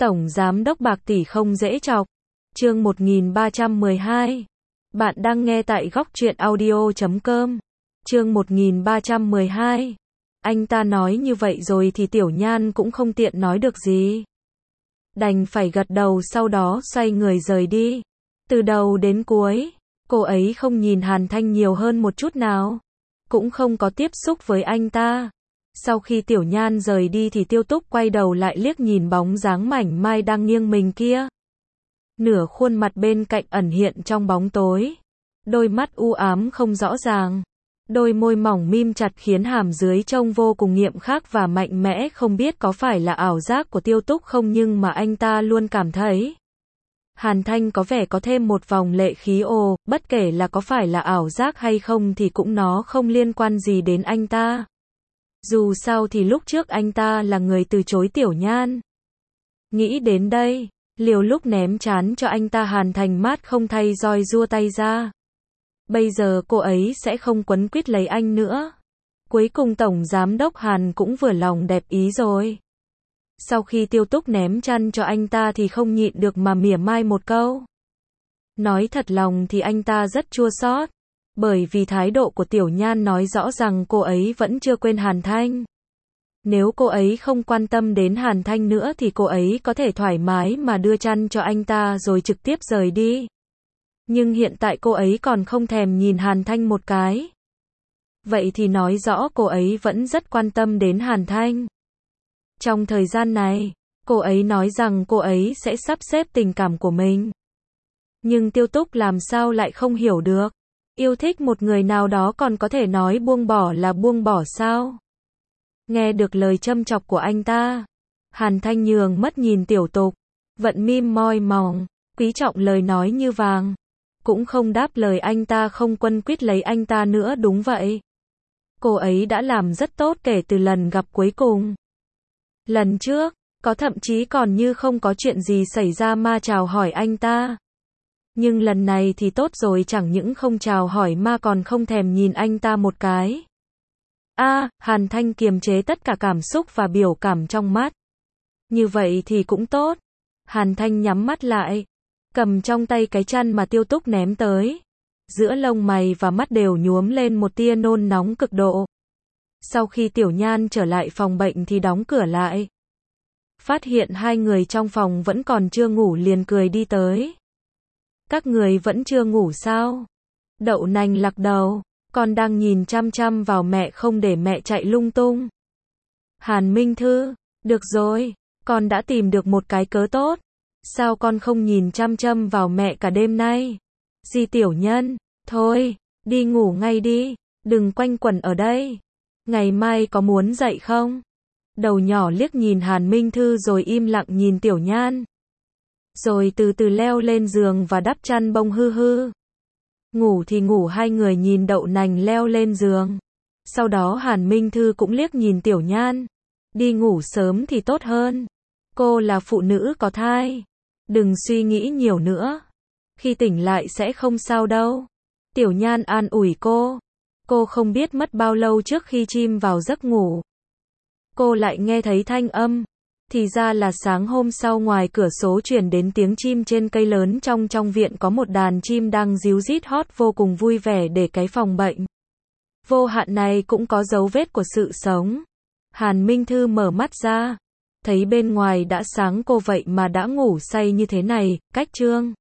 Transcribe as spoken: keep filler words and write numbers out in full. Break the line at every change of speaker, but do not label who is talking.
Tổng Giám đốc bạc tỷ không dễ chọc. Chương một nghìn ba trăm mười hai. Bạn đang nghe tại góc truyện audio chấm com. Chương một nghìn ba trăm mười hai. Anh ta nói như vậy rồi thì Tiểu Nhan cũng không tiện nói được gì. Đành phải gật đầu, sau đó xoay người rời đi. Từ đầu đến cuối, cô ấy không nhìn Hàn Thanh nhiều hơn một chút nào. Cũng không có tiếp xúc với anh ta. Sau khi Tiểu Nhan rời đi thì Tiêu Túc quay đầu lại liếc nhìn bóng dáng mảnh mai đang nghiêng mình kia. Nửa khuôn mặt bên cạnh ẩn hiện trong bóng tối. Đôi mắt u ám không rõ ràng. Đôi môi mỏng mím chặt khiến hàm dưới trông vô cùng nghiêm khắc và mạnh mẽ, không biết có phải là ảo giác của Tiêu Túc không, nhưng mà anh ta luôn cảm thấy Hàn Thanh có vẻ có thêm một vòng lệ khí. Ồ, bất kể là có phải là ảo giác hay không thì cũng nó không liên quan gì đến anh ta. Dù sao thì lúc trước anh ta là người từ chối Tiểu Nhan. Nghĩ đến đây, liều lúc ném chán cho anh ta, Hàn Thành mát không thay roi rua tay ra. Bây giờ cô ấy sẽ không quấn quýt lấy anh nữa. Cuối cùng Tổng Giám đốc Hàn cũng vừa lòng đẹp ý rồi. Sau khi Tiêu Túc ném chăn cho anh ta thì không nhịn được mà mỉa mai một câu. Nói thật lòng thì anh ta rất chua xót. Bởi vì thái độ của Tiểu Nhan nói rõ rằng cô ấy vẫn chưa quên Hàn Thanh. Nếu cô ấy không quan tâm đến Hàn Thanh nữa thì cô ấy có thể thoải mái mà đưa chăn cho anh ta rồi trực tiếp rời đi. Nhưng hiện tại cô ấy còn không thèm nhìn Hàn Thanh một cái. Vậy thì nói rõ cô ấy vẫn rất quan tâm đến Hàn Thanh. Trong thời gian này, cô ấy nói rằng cô ấy sẽ sắp xếp tình cảm của mình. Nhưng Tiêu Túc làm sao lại không hiểu được. Yêu thích một người nào đó còn có thể nói buông bỏ là buông bỏ sao? Nghe được lời châm chọc của anh ta, Hàn Thanh nhường mất nhìn Tiểu Tục, vận mím môi mỏng, quý trọng lời nói như vàng. Cũng không đáp lời anh ta không quấn quýt lấy anh ta nữa. Đúng vậy. Cô ấy đã làm rất tốt kể từ lần gặp cuối cùng. Lần trước, có thậm chí còn như không có chuyện gì xảy ra mà chào hỏi anh ta. Nhưng lần này thì tốt rồi, chẳng những không chào hỏi mà còn không thèm nhìn anh ta một cái. A, à, Hàn Thanh kiềm chế tất cả cảm xúc và biểu cảm trong mắt. Như vậy thì cũng tốt. Hàn Thanh nhắm mắt lại, cầm trong tay cái chăn mà Tiêu Túc ném tới. Giữa lông mày và mắt đều nhuốm lên một tia nôn nóng cực độ. Sau khi Tiểu Nhan trở lại phòng bệnh thì đóng cửa lại. Phát hiện hai người trong phòng vẫn còn chưa ngủ liền cười đi tới. Các người vẫn chưa ngủ sao? Đậu Nành lắc đầu, con đang nhìn chăm chăm vào mẹ không để mẹ chạy lung tung. Hàn Minh Thư, được rồi, con đã tìm được một cái cớ tốt. Sao con không nhìn chăm chăm vào mẹ cả đêm nay? Di Tiểu Nhân, thôi, đi ngủ ngay đi, đừng quanh quẩn ở đây. Ngày mai có muốn dậy không? Đầu nhỏ liếc nhìn Hàn Minh Thư rồi im lặng nhìn Tiểu Nhan. Rồi từ từ leo lên giường và đắp chăn bông hư hư. Ngủ thì ngủ, hai người nhìn Đậu Nành leo lên giường. Sau đó Hàn Minh Thư cũng liếc nhìn Tiểu Nhan. Đi ngủ sớm thì tốt hơn. Cô là phụ nữ có thai. Đừng suy nghĩ nhiều nữa. Khi tỉnh lại sẽ không sao đâu. Tiểu Nhan an ủi cô. Cô không biết mất bao lâu trước khi chim vào giấc ngủ, cô lại nghe thấy thanh âm. Thì ra là sáng hôm sau ngoài cửa sổ truyền đến tiếng chim trên cây lớn. Trong trong viện có một đàn chim đang ríu rít hót vô cùng vui vẻ để cái phòng bệnh vô hạn này cũng có dấu vết của sự sống. Hàn Minh Thư mở mắt ra, thấy bên ngoài đã sáng. Cô vậy mà đã ngủ say như thế này. Cách chương